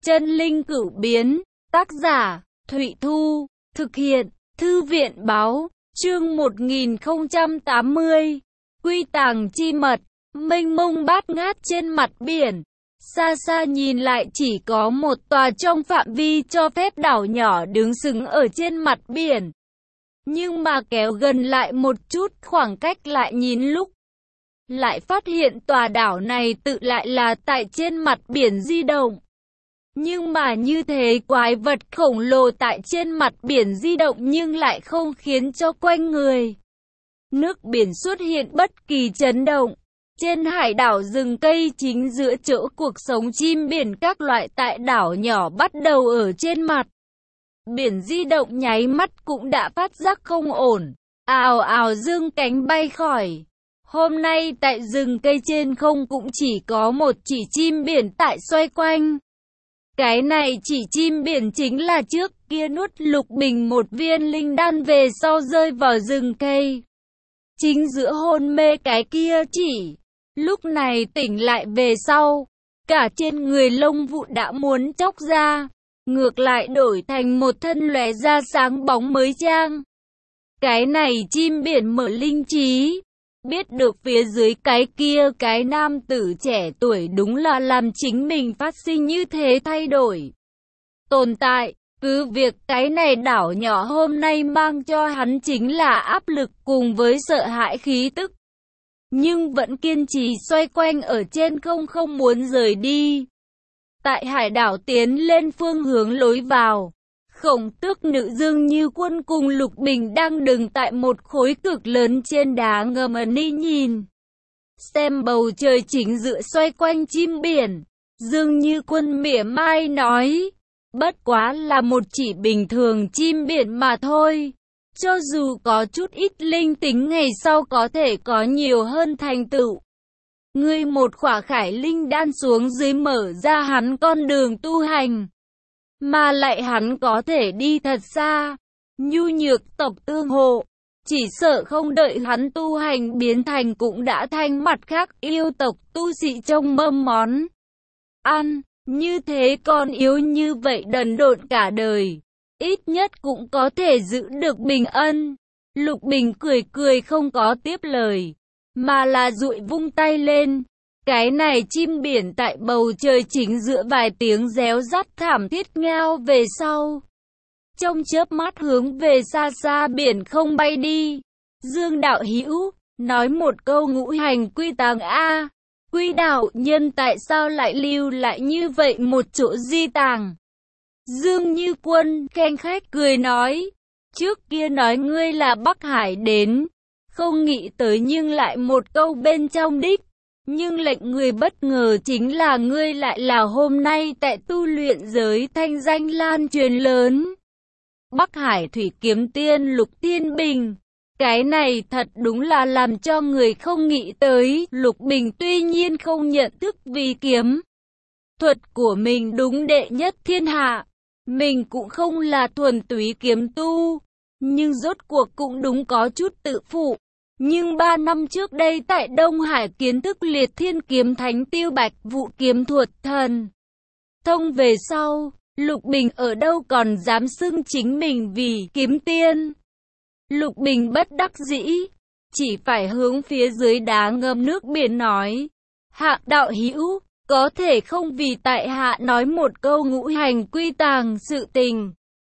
Chân linh cửu biến, tác giả, Thụy Thu, thực hiện, Thư viện báo, chương 1080, Quy tàng chi mật, mênh mông bát ngát trên mặt biển. Xa xa nhìn lại chỉ có một tòa trong phạm vi cho phép đảo nhỏ đứng sừng ở trên mặt biển. Nhưng mà kéo gần lại một chút khoảng cách lại nhìn lúc, lại phát hiện tòa đảo này tự lại là tại trên mặt biển di động. Nhưng mà như thế quái vật khổng lồ tại trên mặt biển di động nhưng lại không khiến cho quanh người nước biển xuất hiện bất kỳ chấn động. Trên hải đảo rừng cây chính giữa chỗ cuộc sống chim biển các loại tại đảo nhỏ bắt đầu ở trên mặt biển di động nháy mắt cũng đã phát giác không ổn, ào ào dương cánh bay khỏi. Hôm nay tại rừng cây trên không cũng chỉ có một chỉ chim biển tại xoay quanh. Cái này chỉ chim biển chính là trước kia nuốt Lục Bình một viên linh đan về sau rơi vào rừng cây. Chính giữa hôn mê cái kia chỉ. Lúc này tỉnh lại về sau, cả trên người lông vụ đã muốn chóc ra, ngược lại đổi thành một thân lóe ra sáng bóng mới trang. Cái này chim biển mở linh trí, biết được phía dưới cái kia cái nam tử trẻ tuổi đúng là làm chính mình phát sinh như thế thay đổi tồn tại. Cứ việc cái này đảo nhỏ hôm nay mang cho hắn chính là áp lực cùng với sợ hãi khí tức, nhưng vẫn kiên trì xoay quanh ở trên không muốn rời đi. Tại hải đảo tiến lên phương hướng lối vào, Khổng Tước Nữ Dương Như Quân cùng Lục Bình đang đứng tại một khối cực lớn trên đá ngầm ni nhìn xem bầu trời chính giữa xoay quanh chim biển. Dương Như Quân mỉa mai nói, bất quá là một chỉ bình thường chim biển mà thôi. Cho dù có chút ít linh tính ngày sau có thể có nhiều hơn thành tựu. Ngươi một khỏa khải linh đan xuống dưới mở ra hắn con đường tu hành. Mà lại hắn có thể đi thật xa. Nhu nhược tộc tương hộ. Chỉ sợ không đợi hắn tu hành biến thành cũng đã thành mặt khác yêu tộc tu sĩ trong mâm món ăn. Như thế còn yếu như vậy đần độn cả đời, ít nhất cũng có thể giữ được bình ân. Lục Bình cười không có tiếp lời, mà là dụi vung tay lên. Cái này chim biển tại bầu trời chính giữa vài tiếng réo rắt thảm thiết ngao về sau, trong chớp mắt hướng về xa xa biển không bay đi. Dương đạo hữu, nói một câu ngũ hành quy tàng a. Quy đạo nhân tại sao lại lưu lại như vậy một chỗ di tàng? Dương Như Quân khen khách cười nói, trước kia nói ngươi là Bắc Hải đến, không nghĩ tới nhưng lại một câu bên trong đích. Nhưng lệnh người bất ngờ chính là ngươi lại là hôm nay tại tu luyện giới thanh danh lan truyền lớn. Bắc Hải Thủy Kiếm Tiên Lục Thiên Bình. Cái này thật đúng là làm cho người không nghĩ tới. Lục Bình tuy nhiên không nhận thức vì kiếm thuật của mình đúng đệ nhất thiên hạ. Mình cũng không là thuần túy kiếm tu, nhưng rốt cuộc cũng đúng có chút tự phụ. Nhưng 3 năm trước đây tại Đông Hải kiến thức liệt thiên kiếm thánh Tiêu Bạch vụ kiếm thuật thần thông về sau, Lục Bình ở đâu còn dám xưng chính mình vì kiếm tiên. Lục Bình bất đắc dĩ, chỉ phải hướng phía dưới đá ngầm nước biển nói, Hạ đạo hữu, có thể không vì tại hạ nói một câu ngũ hành quy tàng sự tình.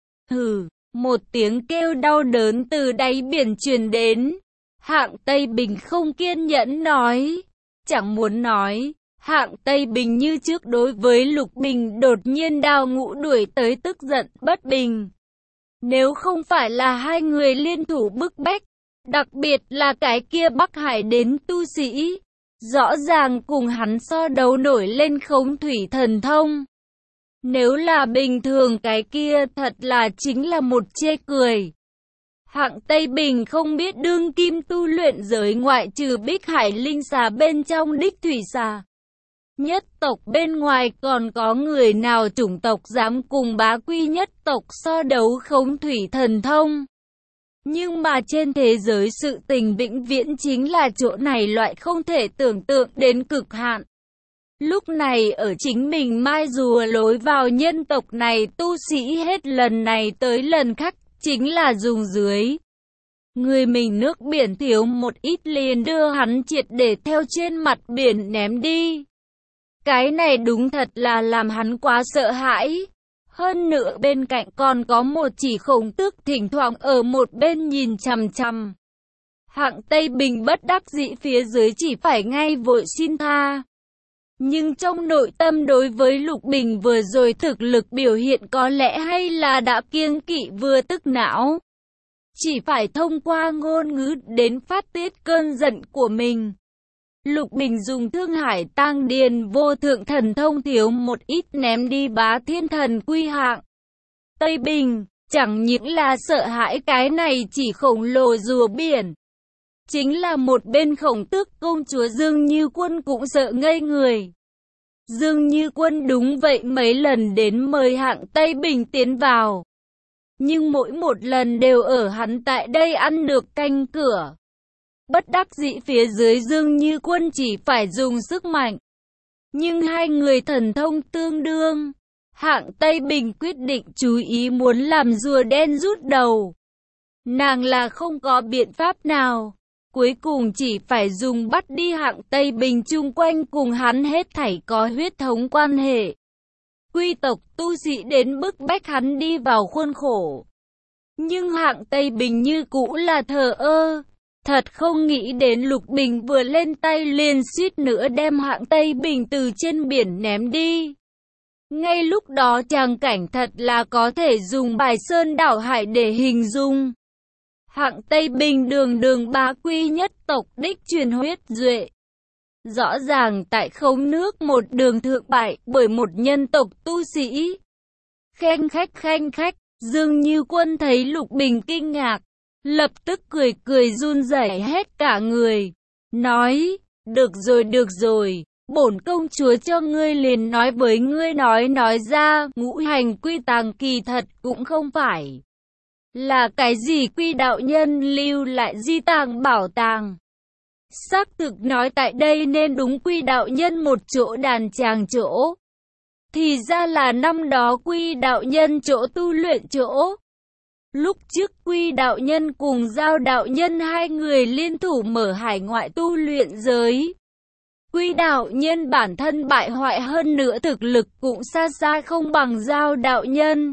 Hừ, một tiếng kêu đau đớn từ đáy biển truyền đến. Hạng Tây Bình không kiên nhẫn nói, chẳng muốn nói. Hạng Tây Bình như trước đối với Lục Bình đột nhiên đao ngũ đuổi tới tức giận bất bình. Nếu không phải là hai người liên thủ bức bách, đặc biệt là cái kia Bắc Hải đến tu sĩ, rõ ràng cùng hắn so đấu nổi lên khống thủy thần thông. Nếu là bình thường cái kia thật là chính là một chê cười. Hạng Tây Bình không biết đương kim tu luyện giới ngoại trừ Bích Hải linh xà bên trong đích thủy xà nhất tộc bên ngoài còn có người nào chủng tộc dám cùng bá quy nhất tộc so đấu khống thủy thần thông. Nhưng mà trên thế giới sự tình vĩnh viễn chính là chỗ này loại không thể tưởng tượng đến cực hạn. Lúc này ở chính mình mai rùa lối vào nhân tộc này tu sĩ hết lần này tới lần khác, chính là dùng dưới. Người mình nước biển thiếu một ít liền đưa hắn triệt để theo trên mặt biển ném đi. Cái này đúng thật là làm hắn quá sợ hãi. Hơn nữa bên cạnh còn có một chỉ khổng tước thỉnh thoảng ở một bên nhìn chằm chằm. Hạng Tây Bình bất đắc dĩ phía dưới chỉ phải ngay vội xin tha. Nhưng trong nội tâm đối với Lục Bình vừa rồi thực lực biểu hiện có lẽ hay là đã kiêng kỵ vừa tức não. Chỉ phải thông qua ngôn ngữ đến phát tiết cơn giận của mình. Lục Bình dùng Thương Hải Tang Điền vô thượng thần thông thiếu một ít ném đi Bá Thiên Thần Quy Hạng Tây Bình, chẳng những là sợ hãi cái này chỉ khổng lồ rùa biển. Chính là một bên Khổng Tước công chúa Dương Như Quân cũng sợ ngây người. Dương Như Quân đúng vậy mấy lần đến mời Hạng Tây Bình tiến vào. Nhưng mỗi một lần đều ở hắn tại đây ăn được canh cửa. Bất đắc dĩ phía dưới Dương Như Quân chỉ phải dùng sức mạnh. Nhưng hai người thần thông tương đương. Hạng Tây Bình quyết định chú ý muốn làm rùa đen rút đầu. Nàng là không có biện pháp nào. Cuối cùng chỉ phải dùng bắt đi Hạng Tây Bình chung quanh cùng hắn hết thảy có huyết thống quan hệ. Quy tộc tu sĩ đến bức bách hắn đi vào khuôn khổ. Nhưng Hạng Tây Bình như cũ là thờ ơ. Thật không nghĩ đến Lục Bình vừa lên tay liền suýt nữa đem Hạng Tây Bình từ trên biển ném đi. Ngay lúc đó tràng cảnh thật là có thể dùng bài sơn đảo hải để hình dung. Hạng Tây Bình đường đường bá quy nhất tộc đích truyền huyết duệ. Rõ ràng tại Khống Nước một đường thượng bại bởi một nhân tộc tu sĩ. Khanh khách, Dương Như Quân thấy Lục Bình kinh ngạc. Lập tức cười run rẩy hết cả người. Nói, được rồi, bổn công chúa cho ngươi liền nói với ngươi nói ra, ngũ hành quy tàng kỳ thật cũng không phải là cái gì Quy đạo nhân lưu lại di tàng bảo tàng. Xác thực nói tại đây nên đúng Quy đạo nhân một chỗ đàn tràng chỗ. Thì ra là năm đó Quy đạo nhân chỗ tu luyện chỗ. Lúc trước Quy đạo nhân cùng Giao đạo nhân hai người liên thủ mở hải ngoại tu luyện giới. Quy đạo nhân bản thân bại hoại hơn nữa thực lực cũng xa xa không bằng Giao đạo nhân.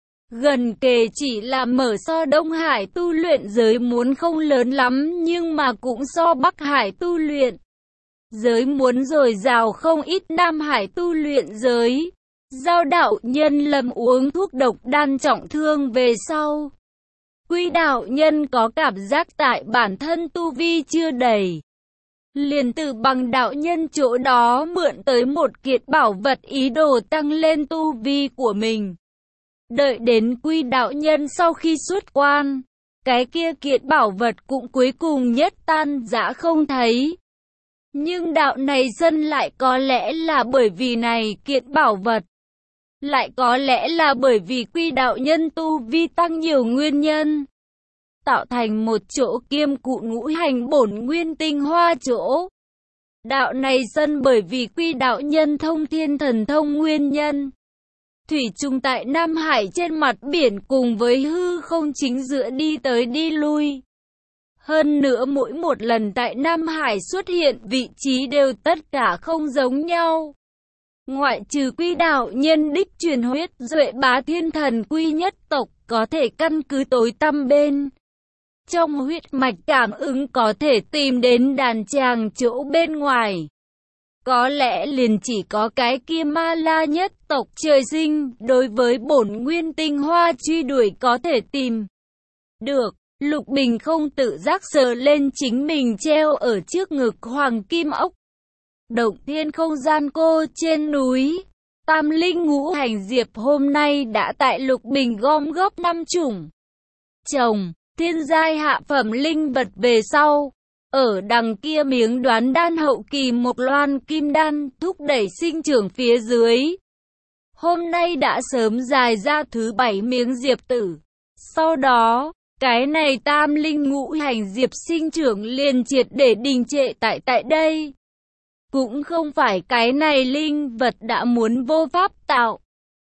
Gần kề chỉ là mở so Đông Hải tu luyện giới muốn không lớn lắm nhưng mà cũng so Bắc Hải tu luyện giới muốn dồi dào không ít. Nam Hải tu luyện giới. Giao đạo nhân lầm uống thuốc độc đan trọng thương về sau. Quy đạo nhân có cảm giác tại bản thân tu vi chưa đầy. Liền từ bằng đạo nhân chỗ đó mượn tới một kiện bảo vật ý đồ tăng lên tu vi của mình. Đợi đến Quy đạo nhân sau khi xuất quan, cái kia kiện bảo vật cũng cuối cùng nhất tan rã không thấy. Nhưng đạo này dân lại có lẽ là bởi vì này kiện bảo vật. Lại có lẽ là bởi vì Quy đạo nhân tu vi tăng nhiều nguyên nhân. Tạo thành một chỗ kiêm cụ ngũ hành bổn nguyên tinh hoa chỗ. Đạo này dân bởi vì Quy đạo nhân thông thiên thần thông nguyên nhân. Thủy chung tại Nam Hải trên mặt biển cùng với hư không chính giữa đi tới đi lui. Hơn nữa mỗi một lần tại Nam Hải xuất hiện vị trí đều tất cả không giống nhau. Ngoại trừ Quy đạo nhân đích truyền huyết duệ Bá Thiên Thần Quy nhất tộc có thể căn cứ tối tăm bên trong huyết mạch cảm ứng có thể tìm đến đàn tràng chỗ bên ngoài. Có lẽ liền chỉ có cái kia Ma La nhất tộc trời sinh đối với bổn nguyên tinh hoa truy đuổi có thể tìm được. Lục Bình không tự giác sờ lên chính mình treo ở trước ngực hoàng kim ốc. Động thiên không gian cô trên núi. Tam linh ngũ hành diệp hôm nay đã tại Lục Bình gom góp 5 chủng trồng thiên giai hạ phẩm linh vật về sau. Ở đằng kia miếng đoán đan hậu kỳ một loan kim đan thúc đẩy sinh trưởng phía dưới. Hôm nay đã sớm dài ra thứ 7 miếng diệp tử. Sau đó, cái này tam linh ngũ hành diệp sinh trưởng liền triệt để đình trệ tại đây. Cũng không phải cái này linh vật đã muốn vô pháp tạo,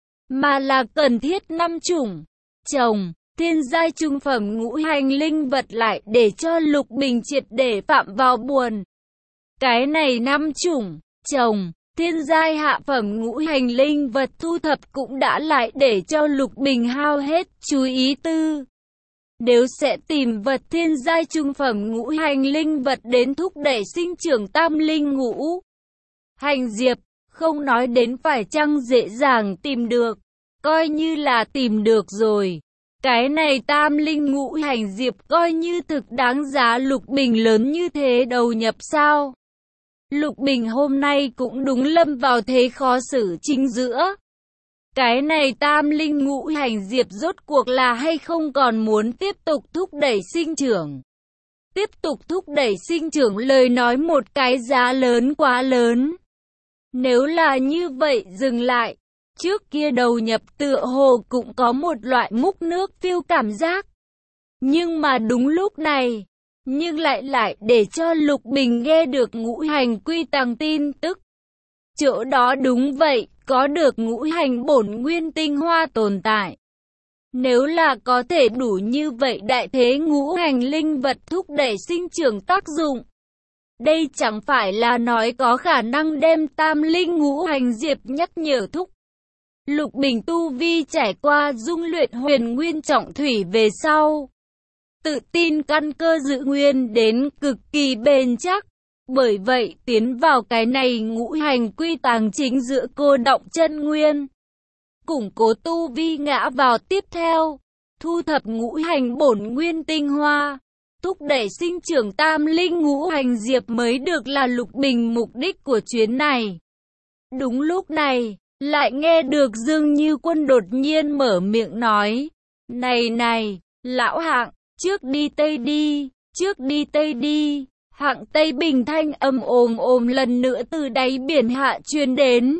mà là cần thiết 5 chủng trồng thiên giai trung phẩm ngũ hành linh vật lại để cho Lục Bình triệt để phạm vào buồn. Cái này 5 chủng trồng thiên giai hạ phẩm ngũ hành linh vật thu thập cũng đã lại để cho Lục Bình hao hết chú ý tư. Nếu sẽ tìm vật thiên giai trung phẩm ngũ hành linh vật đến thúc đẩy sinh trưởng tam linh ngũ hành diệp, không nói đến phải chăng dễ dàng tìm được, coi như là tìm được rồi. Cái này tam linh ngũ hành diệp coi như thực đáng giá Lục Bình lớn như thế đầu nhập sao? Lục Bình hôm nay cũng đúng lâm vào thế khó xử chính giữa. Cái này tam linh ngũ hành diệp rốt cuộc là hay không còn muốn tiếp tục thúc đẩy sinh trưởng. Tiếp tục thúc đẩy sinh trưởng lời nói một cái giá lớn quá lớn. Nếu là như vậy dừng lại, trước kia đầu nhập tựa hồ cũng có một loại múc nước phiêu cảm giác. Nhưng mà đúng lúc này, nhưng lại để cho Lục Bình nghe được ngũ hành quy tàng tin tức. Chỗ đó đúng vậy, có được ngũ hành bổn nguyên tinh hoa tồn tại. Nếu là có thể đủ như vậy đại thế ngũ hành linh vật thúc đẩy sinh trưởng tác dụng. Đây chẳng phải là nói có khả năng đem tam linh ngũ hành diệp nhắc nhở thúc. Lục Bình tu vi trải qua dung luyện huyền nguyên trọng thủy về sau. Tự tin căn cơ giữ nguyên đến cực kỳ bền chắc. Bởi vậy tiến vào cái này ngũ hành quy tàng chính giữa cô động chân nguyên. Củng cố tu vi ngã vào tiếp theo. Thu thập ngũ hành bổn nguyên tinh hoa. Thúc đẩy sinh trưởng tam linh ngũ hành diệp mới được là Lục Bình mục đích của chuyến này. Đúng lúc này, lại nghe được Dương Như Quân đột nhiên mở miệng nói. Này, lão Hạng, trước đi Tây đi, trước đi Tây đi. Hạng Tây Bình thanh âm ồm lần nữa từ đáy biển hạ truyền đến.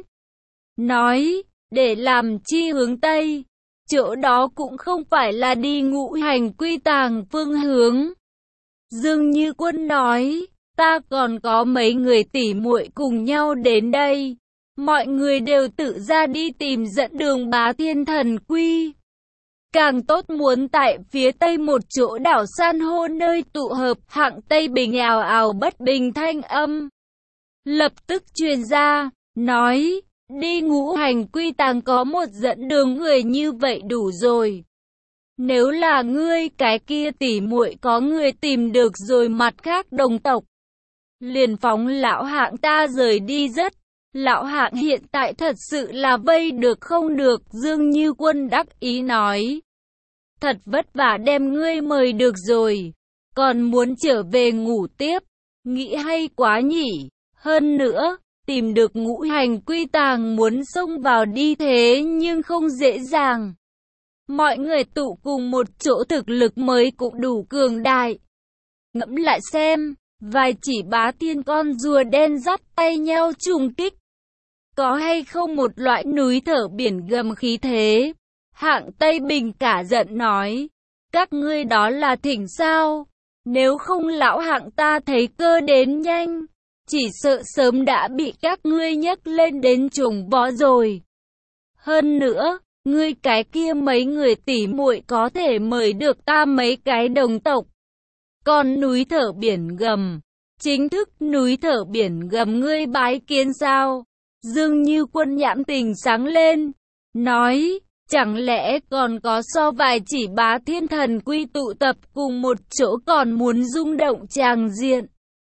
Nói, để làm chi hướng Tây, chỗ đó cũng không phải là đi ngũ hành quy tàng phương hướng. Dương Như Quân nói, ta còn có mấy người tỉ muội cùng nhau đến đây. Mọi người đều tự ra đi tìm dẫn đường Bá Thiên Thần Quy. Càng tốt muốn tại phía tây một chỗ đảo san hô nơi tụ hợp. Hạng Tây Bình ào ào bất bình thanh âm lập tức truyền ra, nói, đi ngũ hành quy tàng có một dẫn đường người như vậy đủ rồi. Nếu là ngươi cái kia tỉ muội có người tìm được rồi mặt khác đồng tộc, liền phóng lão Hạng ta rời đi rất. Lão Hạng hiện tại thật sự là vây được không được. Dương Như Quân đắc ý nói. Thật vất vả đem ngươi mời được rồi, còn muốn trở về ngủ tiếp, nghĩ hay quá nhỉ. Hơn nữa, tìm được ngũ hành quy tàng muốn xông vào đi thế nhưng không dễ dàng. Mọi người tụ cùng một chỗ thực lực mới cũng đủ cường đại. Ngẫm lại xem, vài chỉ Bá Thiên con rùa đen dắt tay nhau trùng kích. Có hay không một loại núi thở biển gầm khí thế? Hạng Tây Bình cả giận nói, các ngươi đó là thỉnh sao? Nếu không lão Hạng ta thấy cơ đến nhanh, chỉ sợ sớm đã bị các ngươi nhấc lên đến chuồng võ rồi. Hơn nữa, ngươi cái kia mấy người tỉ muội có thể mời được ta mấy cái đồng tộc. Còn núi thở biển gầm, chính thức núi thở biển gầm ngươi bái kiến sao? Dương Như Quân nhãn tình sáng lên, nói, chẳng lẽ còn có so vài chỉ Bá Thiên Thần Quy tụ tập cùng một chỗ còn muốn rung động tràng diện.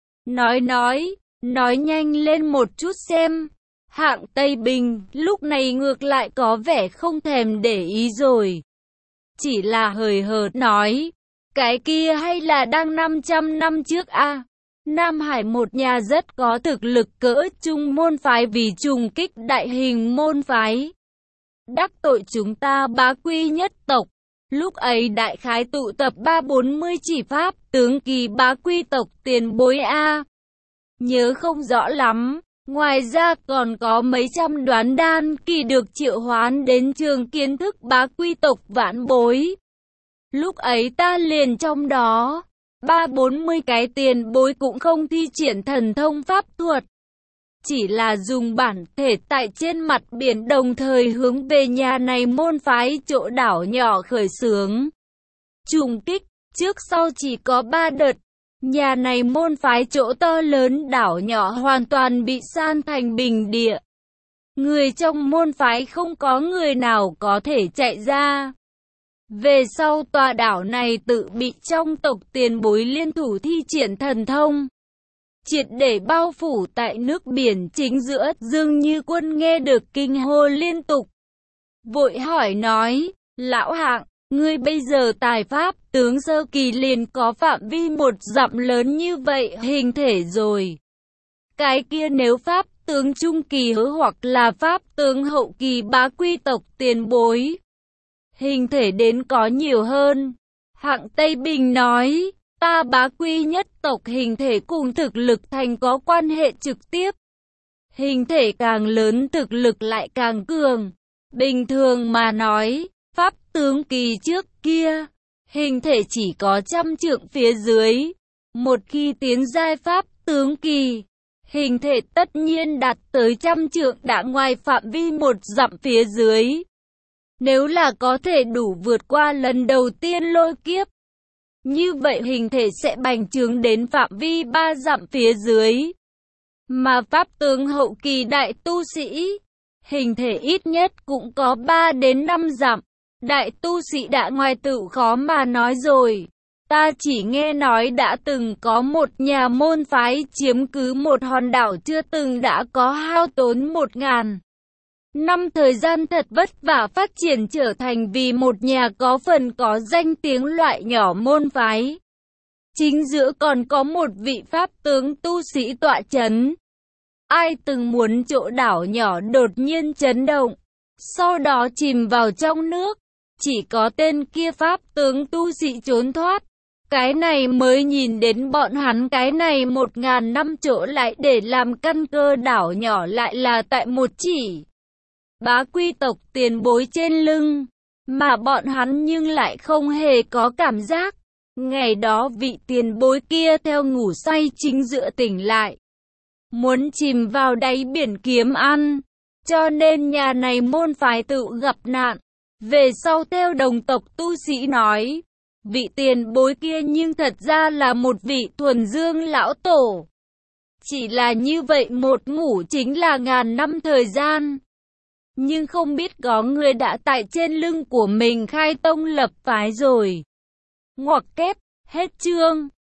Nói nhanh lên một chút xem. Hạng Tây Bình lúc này ngược lại có vẻ không thèm để ý rồi. Chỉ là hời hợt nói, cái kia hay là đang 500 năm trước a. Nam Hải một nhà rất có thực lực cỡ trung môn phái vì trùng kích đại hình môn phái. Đắc tội chúng ta Bá Quy nhất tộc. Lúc ấy đại khái tụ tập 340 chỉ pháp tướng kỳ Bá Quy tộc tiền bối a. Nhớ không rõ lắm. Ngoài ra còn có mấy trăm đoán đan kỳ được triệu hoán đến trường kiến thức Bá Quy tộc vãn bối. Lúc ấy ta liền trong đó, 340 cái tiền bối cũng không thi triển thần thông pháp thuật. chỉ là dùng bản thể tại trên mặt biển, đồng thời hướng về nhà này môn phái chỗ đảo nhỏ khởi xướng trùng kích. Trước sau chỉ có 3 đợt, nhà này môn phái chỗ to lớn đảo nhỏ hoàn toàn bị san thành bình địa. Người trong môn phái không có người nào có thể chạy ra. Về sau tòa đảo này tự bị trong tộc tiền bối liên thủ thi triển thần thông, triệt để bao phủ tại nước biển chính giữa. Dương Như Quân nghe được kinh hô liên tục, vội hỏi nói, lão Hạng, ngươi bây giờ tài pháp tướng sơ kỳ liền có phạm vi 1 dặm lớn như vậy hình thể rồi. Cái kia nếu pháp tướng trung kỳ hoặc là pháp tướng hậu kỳ Bá Quy tộc tiền bối, hình thể đến có nhiều hơn. Hạng Tây Bình nói, ta Bá Quy nhất tộc hình thể cùng thực lực thành có quan hệ trực tiếp. Hình thể càng lớn thực lực lại càng cường. Bình thường mà nói, pháp tướng kỳ trước kia, hình thể chỉ có 100 trượng phía dưới. Một khi tiến giai pháp tướng kỳ, hình thể tất nhiên đạt tới 100 trượng đã ngoài phạm vi 1 dặm phía dưới. Nếu là có thể đủ vượt qua lần đầu tiên lôi kiếp, như vậy hình thể sẽ bành trướng đến phạm vi 3 dặm phía dưới. Mà pháp tướng hậu kỳ đại tu sĩ, hình thể ít nhất cũng có 3 đến 5 dặm. Đại tu sĩ đã ngoài tự khó mà nói rồi. Ta chỉ nghe nói đã từng có một nhà môn phái chiếm cứ một hòn đảo chưa từng đã có hao tốn 1000 năm thời gian thật vất vả phát triển trở thành vì một nhà có phần có danh tiếng loại nhỏ môn phái. Chính giữa còn có một vị pháp tướng tu sĩ tọa chấn. Ai từng muốn chỗ đảo nhỏ đột nhiên chấn động, sau đó chìm vào trong nước, chỉ có tên kia pháp tướng tu sĩ trốn thoát. Cái này mới nhìn đến bọn hắn cái này 1000 năm chỗ lại để làm căn cơ đảo nhỏ lại là tại một chỉ Bá Quy tộc tiền bối trên lưng, mà bọn hắn nhưng lại không hề có cảm giác. Ngày đó vị tiền bối kia theo ngủ say chính giữa tỉnh lại, muốn chìm vào đáy biển kiếm ăn, cho nên nhà này môn phái tự gặp nạn. Về sau theo đồng tộc tu sĩ nói, vị tiền bối kia nhưng thật ra là một vị thuần dương lão tổ. Chỉ là như vậy một ngủ chính là 1000 năm thời gian. Nhưng không biết có người đã tại trên lưng của mình khai tông lập phái rồi. Ngoặc kép, hết chương.